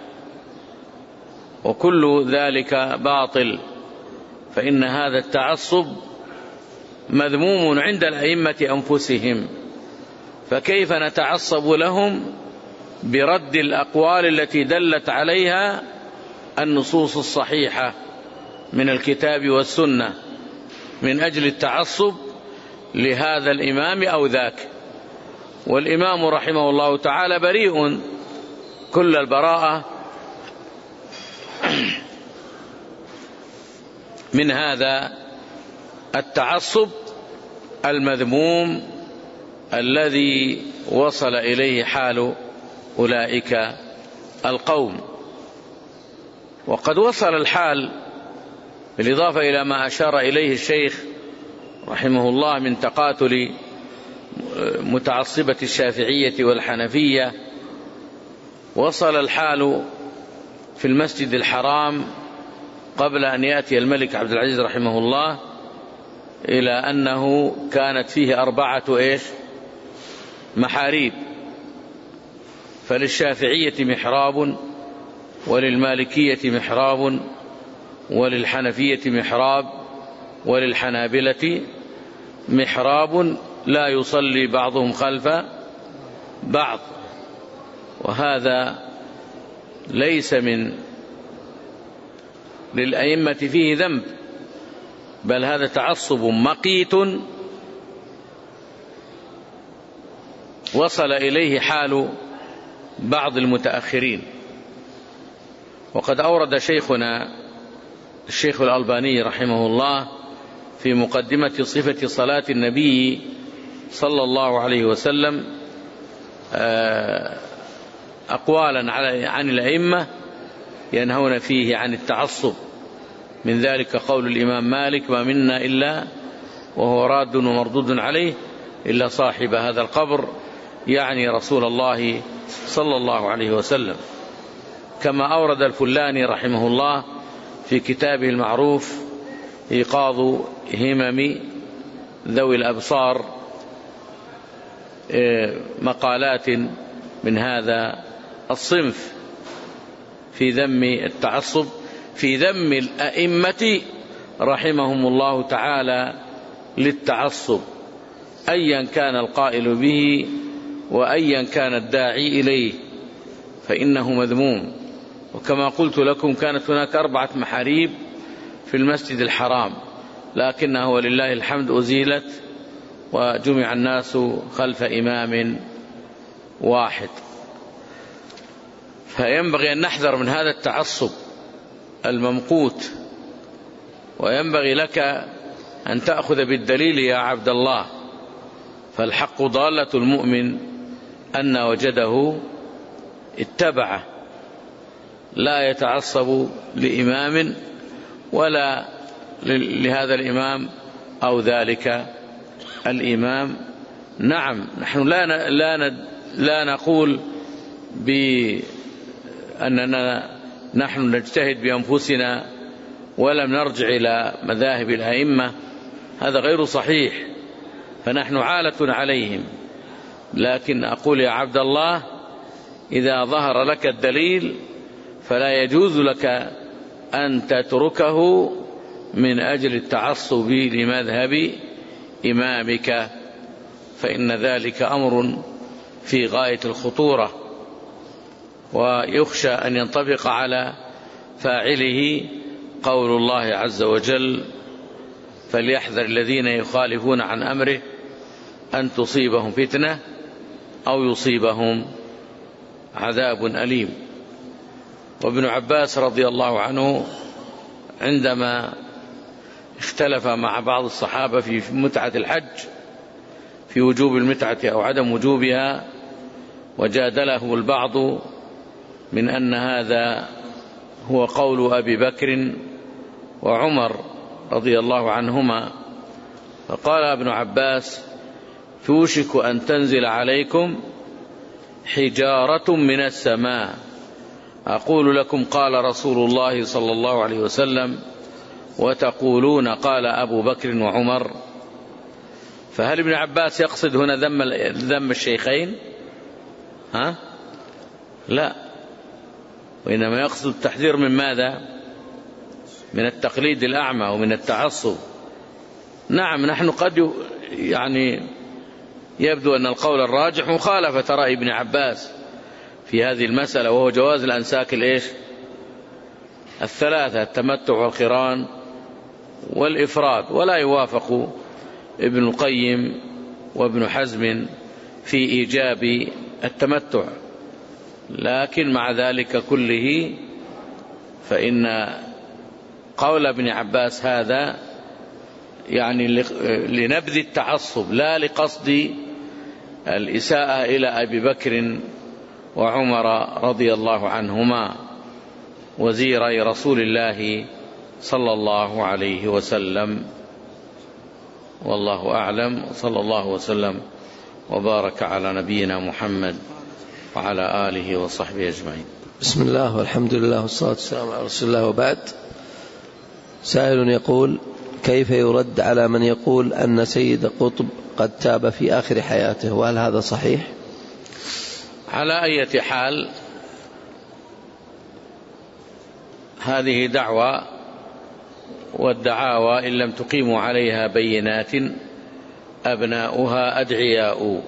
A: وكل ذلك باطل، فإن هذا التعصب مذموم عند الأئمة أنفسهم. فكيف نتعصب لهم برد الأقوال التي دلت عليها النصوص الصحيحة من الكتاب والسنة من أجل التعصب لهذا الإمام أو ذاك؟ والإمام رحمه الله تعالى بريء كل البراءة من هذا التعصب المذموم الذي وصل إليه حال أولئك القوم. وقد وصل الحال بالإضافة إلى ما أشار إليه الشيخ رحمه الله من تقاتل متعصبة الشافعية والحنفية، وصل الحال في المسجد الحرام قبل أن يأتي الملك عبد العزيز رحمه الله إلى أنه كانت فيه 4 محاريب، فللشافعية محراب، وللمالكية محراب، وللحنفية محراب، وللحنابلة محراب لا يصلي بعضهم خلف بعض. وهذا ليس للأئمة فيه ذنب، بل هذا تعصب مقيت وصل إليه حال بعض المتأخرين. وقد أورد شيخنا الشيخ الألباني رحمه الله في مقدمة صفة صلاة النبي صلى الله عليه وسلم أقوالا عن الأئمة ينهون فيه عن التعصب، من ذلك قول الإمام مالك: ما منا إلا وهو راد ومردود عليه إلا صاحب هذا القبر، يعني رسول الله صلى الله عليه وسلم. كما أورد الفلاني رحمه الله في كتابه المعروف إيقاظ همم ذوي الأبصار مقالات من هذا الصنف في ذم التعصب، في ذم الأئمة رحمهم الله تعالى للتعصب، أيا كان القائل به وأيا كان الداعي إليه، فإنه مذموم. وكما قلت لكم كانت هناك 4 محاريب في المسجد الحرام، لكنها ولله الحمد أزيلت وجمع الناس خلف إمام واحد. فينبغي أن نحذر من هذا التعصب الممقوت، وينبغي لك أن تأخذ بالدليل يا عبد الله، فالحق ضالة المؤمن أن وجده اتبعه، لا يتعصب لإمام ولا لهذا الإمام أو ذلك الإمام. نعم، نحن لا نقول بأننا نحن نجتهد بأنفسنا ولم نرجع إلى مذاهب الأئمة، هذا غير صحيح، فنحن عالة عليهم. لكن أقول يا عبد الله، إذا ظهر لك الدليل فلا يجوز لك أن تتركه من أجل التعصب لمذهب إمامك، فإن ذلك أمر في غاية الخطورة، ويخشى أن ينطبق على فاعله قول الله عز وجل: فليحذر الذين يخالفون عن أمره أن تصيبهم فتنة أو يصيبهم عذاب أليم. وابن عباس رضي الله عنه عندما اختلف مع بعض الصحابة في متعة الحج، في وجوب المتعة أو عدم وجوبها، وجادله البعض من أن هذا هو قول أبي بكر وعمر رضي الله عنهما، فقال ابن عباس: توشك أن تنزل عليكم حجارة من السماء أقول لكم قال رسول الله صلى الله عليه وسلم وتقولون قال أبو بكر وعمر. فهل ابن عباس يقصد هنا ذم الشيخين؟ لا، وإنما يقصد التحذير من ماذا؟ من التقليد الأعمى ومن التعصب. نعم، نحن قد يبدو أن القول الراجح مخالفة رأي ابن عباس في هذه المسألة، وهو جواز الأنساك الثلاثة: التمتع والقران والإفراد، ولا يوافق ابن القيم وابن حزم في إيجاب التمتع. لكن مع ذلك كله فإن قول ابن عباس هذا لنبذ التعصب، لا لقصد الإساءة إلى أبي بكر وعمر رضي الله عنهما وزيري رسول الله صلى الله عليه وسلم. والله أعلم، صلى الله وسلم وبارك على نبينا محمد وعلى آله وصحبه أجمعين.
C: بسم الله والحمد لله والصلاة والسلام على رسول الله، وبعد. سائل يقول: كيف يرد على من يقول أن سيد قطب قد تاب في آخر حياته، وهل هذا صحيح؟
A: على أي حال، هذه دعوة، والدعاوى إن لم تقيموا عليها بينات أبناؤها أدعياء.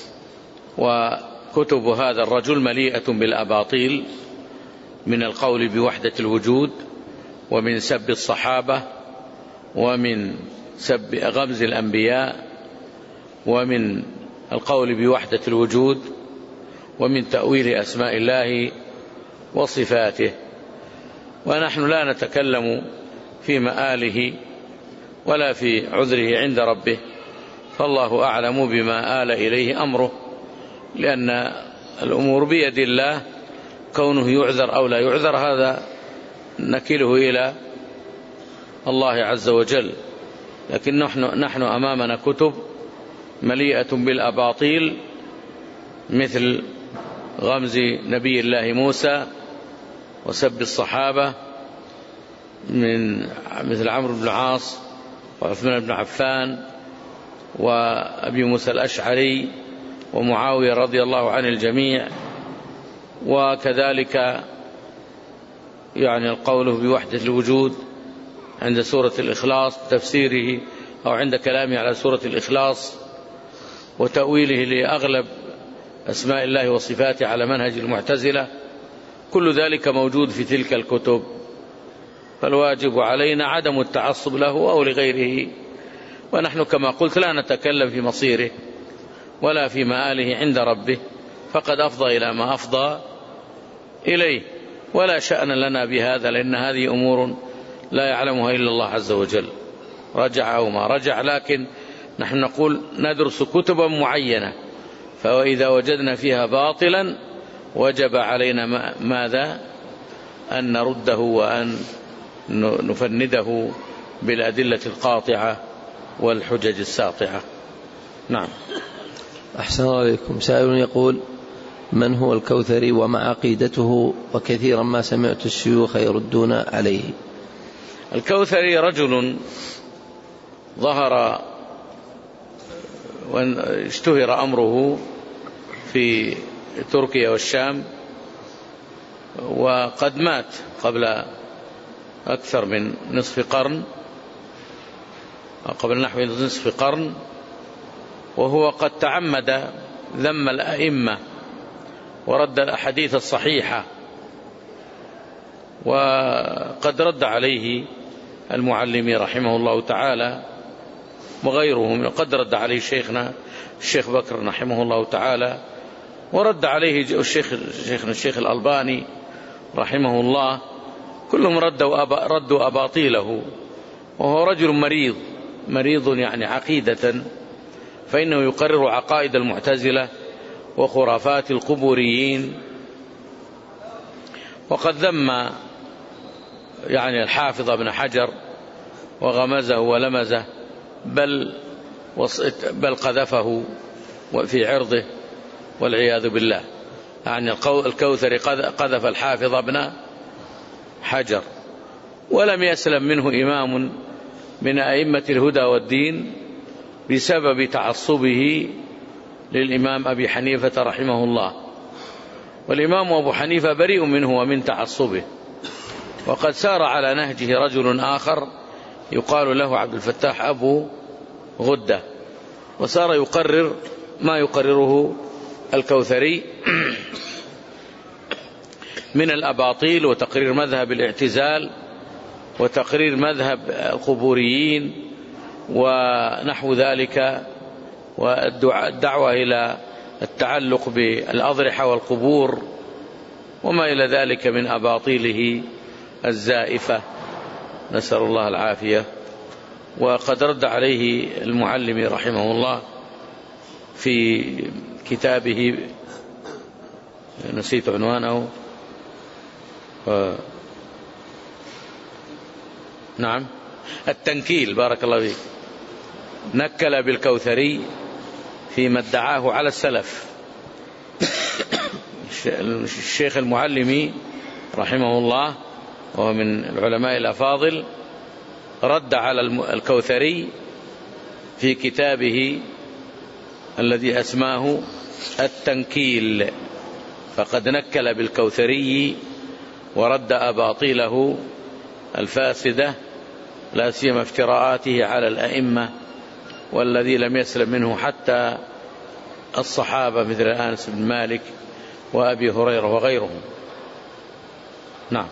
A: وكتب هذا الرجل مليئة بالأباطيل، من القول بوحدة الوجود، ومن سب الصحابة، ومن سب غمز الأنبياء، ومن القول بوحدة الوجود، ومن تأويل أسماء الله وصفاته. ونحن لا نتكلم في مآله ولا في عذره عند ربه، فالله أعلم بما آل إليه أمره، لأن الأمور بيد الله، كونه يعذر أو لا يعذر هذا نكله إلى الله عز وجل. لكن نحن أمامنا كتب مليئة بالأباطيل، مثل غمز نبي الله موسى وسب الصحابة، مثل عمرو بن العاص وعثمان بن عفان وأبي موسى الأشعري ومعاوية رضي الله عن الجميع. وكذلك القول بوحدة الوجود عند سورة الإخلاص تفسيره، أو عند كلامه على سورة الإخلاص وتأويله لأغلب أسماء الله وصفاته على منهج المعتزلة، كل ذلك موجود في تلك الكتب. فالواجب علينا عدم التعصب له أو لغيره، ونحن كما قلت لا نتكلم في مصيره ولا في مآله عند ربه، فقد أفضى إلى ما أفضى إليه، ولا شأن لنا بهذا، لأن هذه أمور لا يعلمها إلا الله عز وجل، رجع أو ما رجع. لكن نحن نقول ندرس كتبا معينة، فإذا وجدنا فيها باطلا وجب علينا ماذا؟ أن نرده وأن نفنده بالأدلة القاطعة والحجج الساطعة. نعم.
C: أحسن الله عليكم. سائل يقول: من هو الكوثري وما عقيدته؟ وكثيرا ما سمعت الشيوخ يردون عليه.
A: الكوثري رجل ظهر واشتهر أمره في تركيا والشام، وقد مات قبل أكثر من نصف قرن، قبل نحو نصف قرن، وهو قد تعمد ذم الأئمة ورد الأحاديث الصحيحة، وقد رد عليه المعلمي رحمه الله تعالى وغيرهم. قد رد عليه شيخنا الشيخ بكر رحمه الله تعالى، ورد عليه شيخنا الشيخ الألباني رحمه الله، كلهم ردوا أباطيله. وهو رجل مريض يعني عقيدة، فإنه يقرر عقائد المعتزلة وخرافات القبوريين، وقد ذم يعني الحافظ ابن حجر وغمزه ولمزه، بل قذفه في عرضه والعياذ بالله. يعني الكوثري قذف الحافظ ابن حجر، ولم يسلم منه إمام من أئمة الهدى والدين بسبب تعصبه للإمام أبي حنيفة رحمه الله. والإمام أبو حنيفة بريء منه ومن تعصبه، وقد سار على نهجه رجل آخر يقال له عبد الفتاح أبو غدة، وصار يقرر ما يقرره الكوثري من الأباطيل، وتقرير مذهب الاعتزال، وتقرير مذهب القبوريين ونحو ذلك، والدعوة إلى التعلق بالأضرحة والقبور وما إلى ذلك من أباطيله الزائفة، نسأل الله العافية. وقد رد عليه المعلم رحمه الله في كتابه، نسيت عنوانه، نعم، التنكيل، بارك الله فيك، نكل بالكوثري فيما ادعاه على السلف. الشيخ المعلمي رحمه الله وهو من العلماء الأفاضل رد على الكوثري في كتابه الذي أسماه التنكيل، فقد نكل بالكوثري ورد أباطيله الفاسدة، لا سيما افتراءاته على الأئمة، والذي لم يسلم منه حتى الصحابة مثل أنس بن مالك وأبي هريرة وغيرهم. نعم.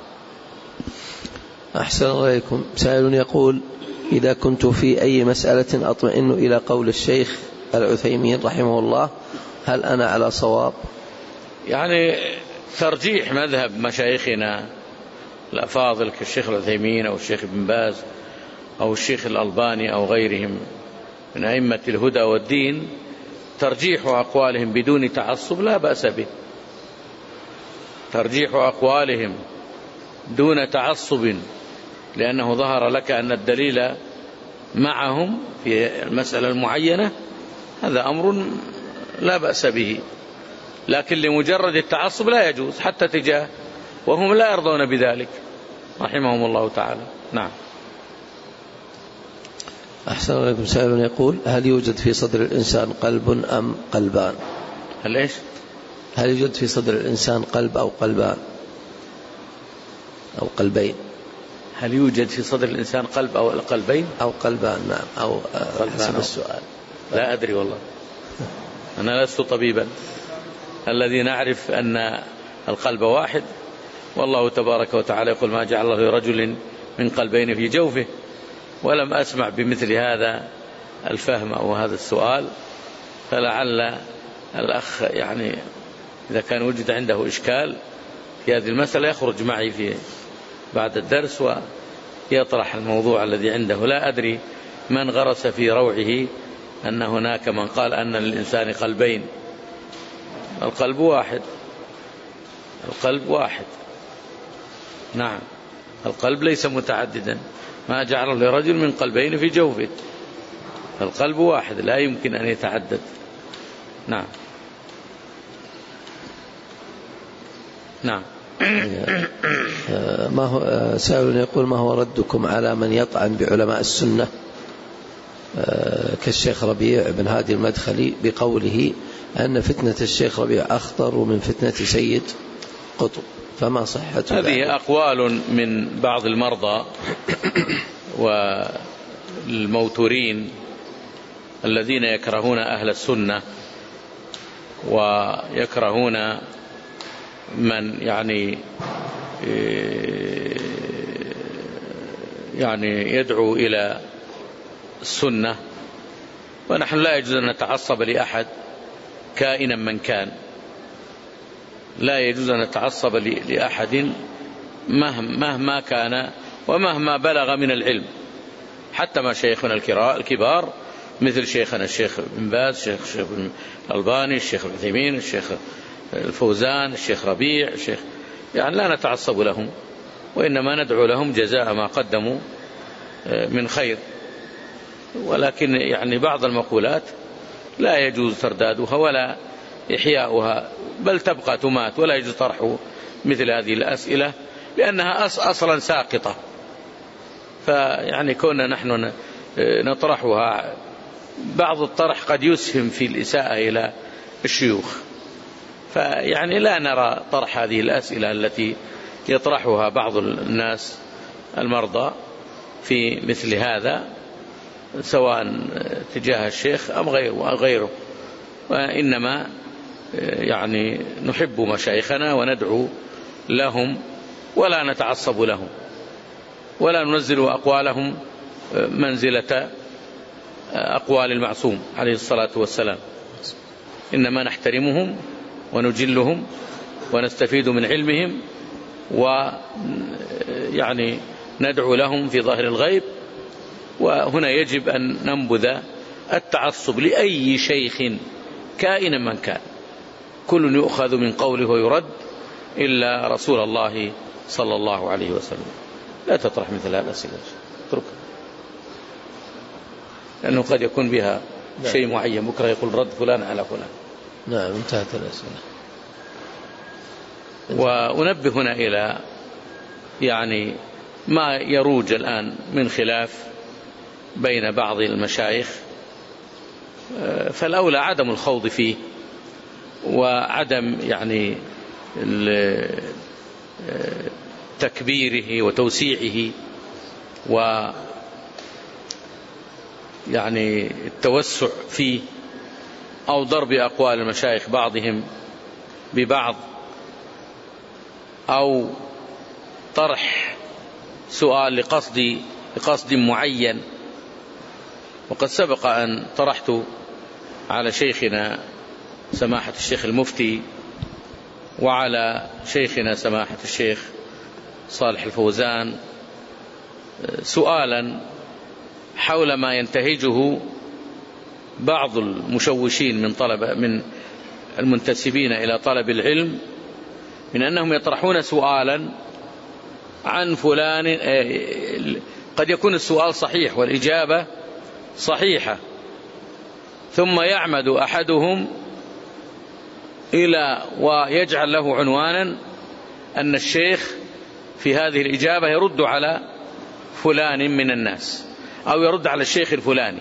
C: أحسن الله إليكم. سائل يقول: إذا كنت في أي مسألة أطمئن إلى قول الشيخ العثيمين رحمه الله، هل أنا على صواب؟
A: يعني ترجيح مذهب مشايخنا الأفاضل كالشيخ العثيمين أو الشيخ ابن باز أو الشيخ الألباني أو غيرهم من أئمة الهدى والدين، ترجيح أقوالهم بدون تعصب لا بأس به. ترجيح أقوالهم دون تعصب، لأنه ظهر لك أن الدليل معهم في المسألة المعينة، هذا أمر لا بأس به. لكن لمجرد التعصب لا يجوز حتى تجاه، وهم لا يرضون بذلك رحمهم الله تعالى. نعم.
C: أحسن الله إليكم. سائل يقول: هل يوجد في صدر الإنسان قلب أم قلبان؟
A: هل إيش؟
C: هل يوجد في صدر الإنسان قلب أو قلبان أو قلبين؟
A: هل يوجد في صدر الإنسان قلب أو قلبين أو
C: قلبان؟ نعم، أو حسب السؤال.
A: لا أدري والله، أنا لست طبيبا. الذي نعرف أن القلب واحد، والله تبارك وتعالى يقول: ما جعل الله رجل من قلبين في جوفه. ولم أسمع بمثل هذا الفهم أو هذا السؤال، فلعل الأخ يعني إذا كان وجد عنده إشكال في هذه المسألة يخرج معي في بعد الدرس ويطرح الموضوع الذي عنده. لا أدري من غرس في روعه أن هناك من قال أن للإنسان قلبين. القلب واحد، القلب واحد. نعم، القلب ليس متعددا، ما جعل لرجل من قلبين في جوفه، القلب واحد لا يمكن أن يتعدد. نعم. نعم.
C: ما هو سائل يقول ما هو ردكم على من يطعن بعلماء السنة كالشيخ ربيع بن هادي المدخلي بقوله أن فتنة الشيخ ربيع أخطر من فتنة سيد قطب، فما صحة
A: هذه أقوال من بعض المرضى والموتورين الذين يكرهون أهل السنة ويكرهون من يعني يدعو إلى السنة. ونحن لا يجوز أن نتعصب لأحد كائنا من كان، لا يجوز أن نتعصب لأحد مهما كان ومهما بلغ من العلم، حتى ما شيخنا الكبار مثل شيخنا الشيخ بن باز، الشيخ الألباني، الشيخ العثيمين، الشيخ الفوزان، الشيخ ربيع، الشيخ يعني لا نتعصب لهم، وإنما ندعو لهم جزاء ما قدموا من خير. ولكن يعني بعض المقولات لا يجوز تردادها ولا إحياؤها، بل تبقى تمات، ولا يجوز طرح مثل هذه الأسئلة لأنها أصلا ساقطة. فيعني كنا نحن نطرحها، بعض الطرح قد يسهم في الإساءة إلى الشيوخ، فيعني لا نرى طرح هذه الأسئلة التي يطرحها بعض الناس المرضى في مثل هذا، سواء تجاه الشيخ أم غيره. وإنما يعني نحب مشايخنا وندعو لهم ولا نتعصب لهم ولا ننزل أقوالهم منزلة أقوال المعصوم عليه الصلاة والسلام، إنما نحترمهم ونجلهم ونستفيد من علمهم، ويعني ندعو لهم في ظاهر الغيب. وهنا يجب أن ننبذ التعصب لأي شيخ كائنا من كان، كل يؤخذ من قوله ويرد إلا رسول الله صلى الله عليه وسلم. لا تطرح مثل هذا الأسئلة، اتركها، لأنه قد يكون بها شيء معين، بكرة يقول رد فلان على فلان.
C: نعم، انتهت الأسئلة.
A: ونبه هنا إلى يعني ما يروج الآن من خلاف بين بعض المشايخ، فالأولى عدم الخوض فيه وعدم يعني تكبيره وتوسيعه ويعني التوسع فيه، أو ضرب أقوال المشايخ بعضهم ببعض، أو طرح سؤال لقصد معين. وقد سبق أن طرحت على شيخنا سماحة الشيخ المفتي وعلى شيخنا سماحة الشيخ صالح الفوزان سؤالا حول ما ينتهجه بعض المشوشين من المنتسبين إلى طلب العلم، من أنهم يطرحون سؤالا عن فلان، قد يكون السؤال صحيح والإجابة صحيحة، ثم يعمد أحدهم إلى ويجعل له عنوانا أن الشيخ في هذه الإجابة يرد على فلان من الناس أو يرد على الشيخ الفلاني.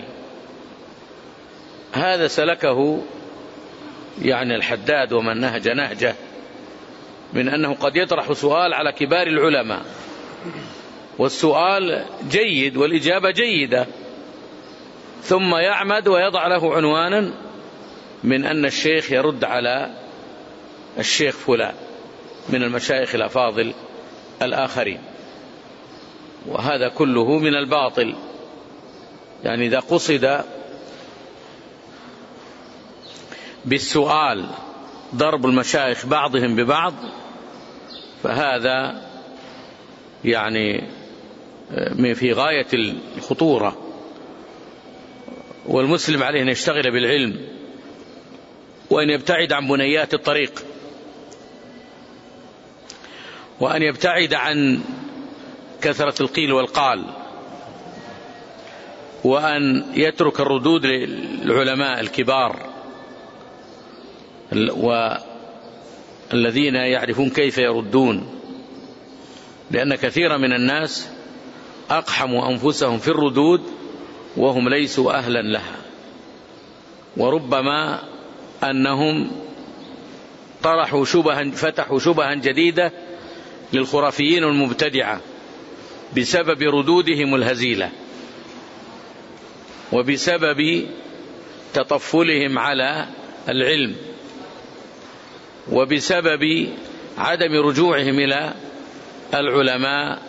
A: هذا سلكه يعني الحداد ومن نهج نهجه، من أنه قد يطرح سؤال على كبار العلماء والسؤال جيد والإجابة جيدة، ثم يعمد ويضع له عنوانا من أن الشيخ يرد على الشيخ فلان من المشايخ الأفاضل الآخرين، وهذا كله من الباطل. يعني إذا قصد بالسؤال ضرب المشايخ بعضهم ببعض فهذا يعني في غاية الخطورة، والمسلم عليه أن يشتغل بالعلم وأن يبتعد عن بنيات الطريق، وأن يبتعد عن كثرة القيل والقال، وأن يترك الردود للعلماء الكبار والذين يعرفون كيف يردون، لأن كثيرا من الناس أقحموا أنفسهم في الردود وهم ليسوا أهلا لها، وربما أنهم فتحوا شبها جديدة للخرافيين المبتدعة بسبب ردودهم الهزيلة وبسبب تطفلهم على العلم وبسبب عدم رجوعهم إلى العلماء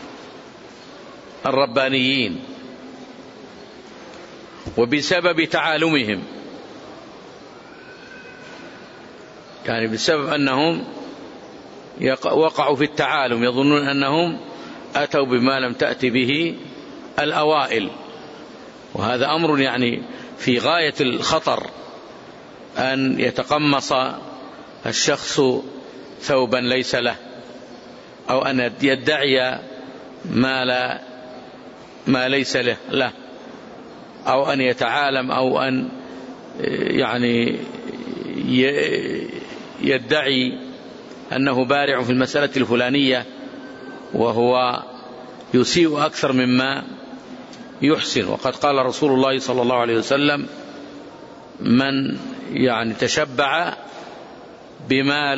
A: الربانيين وبسبب تعالمهم، يعني بسبب أنهم وقعوا في التعالم، يظنون أنهم أتوا بما لم تأتي به الأوائل، وهذا أمر يعني في غاية الخطر، أن يتقمص الشخص ثوبا ليس له، أو أن يدعي ما ليس له، أو أن يتعالم، أو أن يعني يدعي أنه بارع في المسألة الفلانية وهو يسيء أكثر مما يحسن. وقد قال رسول الله صلى الله عليه وسلم: من يعني تشبع بما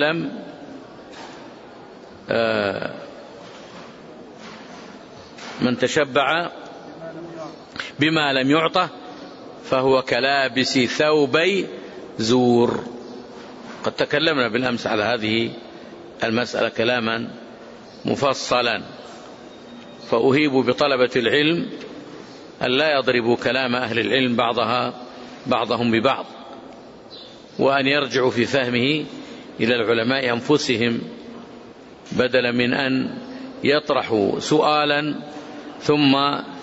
A: لم يعطه فهو كلابس ثوبي زور. قد تكلمنا بالأمس على هذه المسألة كلاما مفصلا، فأهيب بطلبة العلم أن لا يضربوا كلام أهل العلم بعضهم ببعض، وأن يرجعوا في فهمه إلى العلماء أنفسهم، بدلا من أن يطرحوا سؤالا ثم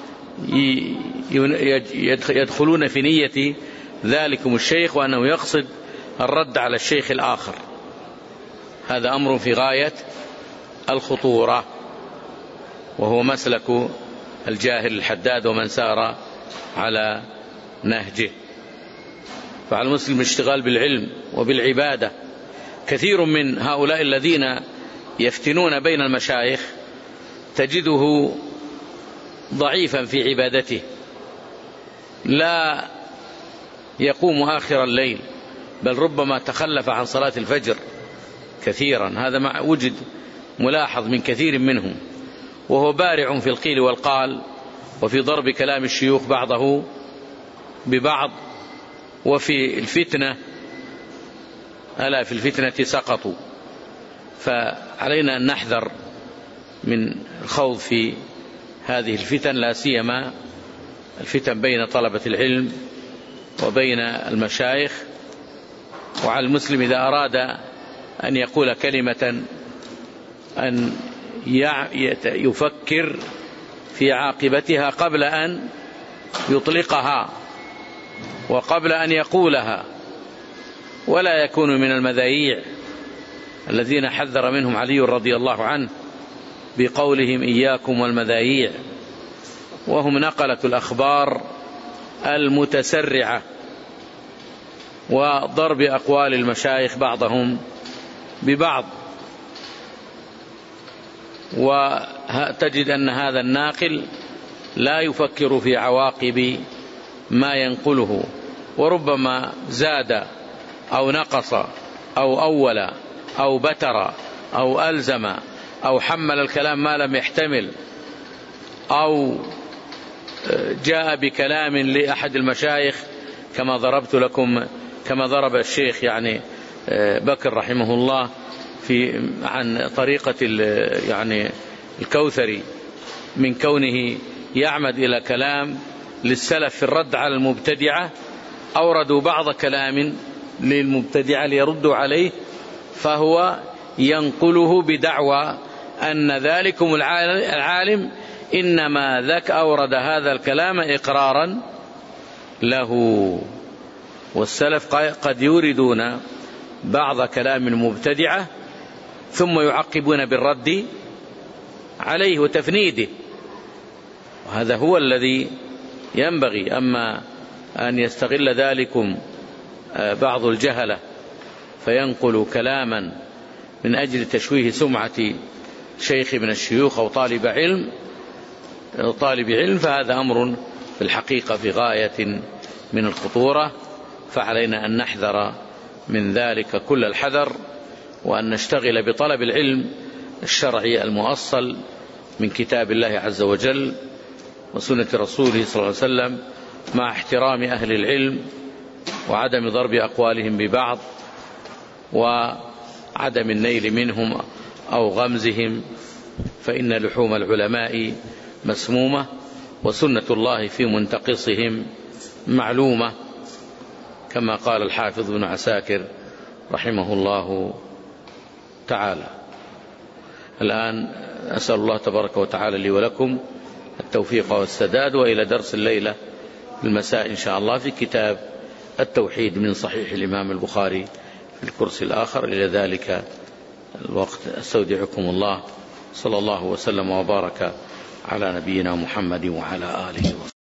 A: يدخلون في نية ذلكم الشيخ وأنه يقصد الرد على الشيخ الآخر. هذا أمر في غاية الخطورة، وهو مسلك الجاهل الحداد ومن سار على نهجه. فعلى المسلم الاشتغال بالعلم وبالعبادة. كثير من هؤلاء الذين يفتنون بين المشايخ تجده ضعيفا في عبادته، لا يقوم آخر الليل، بل ربما تخلف عن صلاة الفجر كثيرا. هذا ما وجد ملاحظ من كثير منهم، وهو بارع في القيل والقال وفي ضرب كلام الشيوخ بعضه ببعض، وفي الفتنة، ألا في الفتنة سقطوا. فعلينا أن نحذر من الخوض في هذه الفتن، لا سيما الفتن بين طلبة العلم وبين المشايخ. وعلى المسلم إذا أراد أن يقول كلمة أن يفكر في عاقبتها قبل أن يطلقها وقبل أن يقولها، ولا يكون من المذايع الذين حذر منهم علي رضي الله عنه بقولهم: إياكم والمذايع، وهم نقلة الأخبار المتسرعة وضرب أقوال المشايخ بعضهم ببعض. وتجد أن هذا الناقل لا يفكر في عواقب ما ينقله، وربما زاد أو نقص أو أول أو بتر أو ألزم أو حمل الكلام ما لم يحتمل، أو جاء بكلام لأحد المشايخ كما ضرب الشيخ يعني بكر رحمه الله عن طريقة يعني الكوثري، من كونه يعمد إلى كلام للسلف في الرد على المبتدعة، أوردوا بعض كلام للمبتدعة ليردوا عليه، فهو ينقله بدعوى أن ذلكم العالم إنما أورد هذا الكلام إقرارا له. والسلف قد يوردون بعض كلام المبتدعة ثم يعقبون بالرد عليه وتفنيده، وهذا هو الذي ينبغي. أما أن يستغل ذلكم بعض الجهلة فينقل كلاما من أجل تشويه سمعة شيخ من الشيوخ أو طالب علم، فهذا أمر في الحقيقة في غاية من الخطورة، فعلينا أن نحذر من ذلك كل الحذر، وأن نشتغل بطلب العلم الشرعي المؤصل من كتاب الله عز وجل وسنة رسوله صلى الله عليه وسلم، مع احترام أهل العلم وعدم ضرب أقوالهم ببعض وعدم النيل منهم أو غمزهم، فإن لحوم العلماء مسمومة، وسنة الله في منتقصهم معلومة، كما قال الحافظ بن عساكر رحمه الله تعالى. الآن أسأل الله تبارك وتعالى لي ولكم التوفيق والسداد، وإلى درس الليلة في المساء إن شاء الله في كتاب التوحيد من صحيح الإمام البخاري في الكرسي الآخر. إلى ذلك الوقت أستودعكم الله، صلى الله وسلم وبارك على نبينا محمد وعلى آله وسلم.